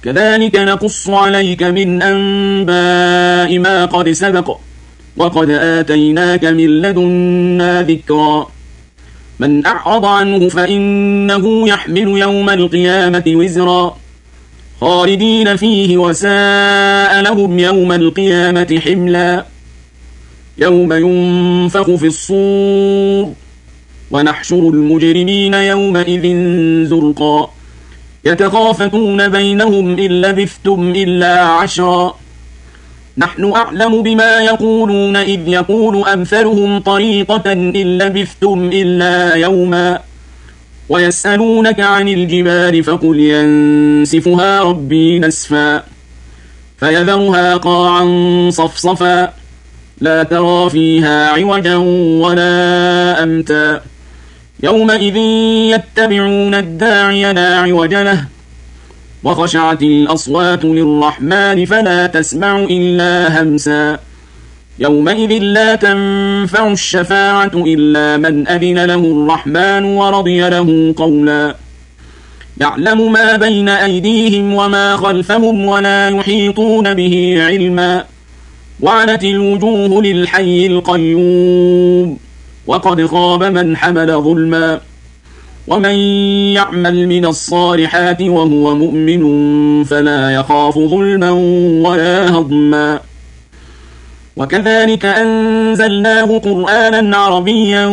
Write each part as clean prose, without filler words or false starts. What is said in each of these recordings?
كذلك نقص عليك من أنباء ما قد سبق وقد آتيناك من لدنا ذكرا من أعرض عنه فإنه يحمل يوم القيامة وزرا خالدين فيه وساء لهم يوم القيامة حملا يوم ينفخ في الصور ونحشر المجرمين يومئذ زرقا يتخافتون بينهم إن لبثتم إلا عشرا نحن أعلم بما يقولون إذ يقول أمثلهم طريقة إن لبثتم إلا يوما ويسألونك عن الجبال فقل ينسفها ربي نسفا فيذرها قاعا صفصفا لا ترى فيها عوجا ولا أمتا يومئذ يتبعون الداعي لا عوج له وخشعت الأصوات للرحمن فلا تسمع إلا همسا يومئذ لا تنفع الشفاعة إلا من أذن له الرحمن ورضي له قولا يعلم ما بين أيديهم وما خلفهم ولا يحيطون به علما وعنت الوجوه للحي القيوم وقد خاب من حمل ظلما ومن يعمل من الصالحات وهو مؤمن فلا يخاف ظلما ولا هضما وكذلك أنزلناه قرآنا عربيا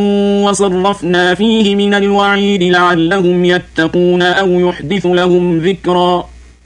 وصرفنا فيه من الوعيد لعلهم يتقون أو يحدث لهم ذكرا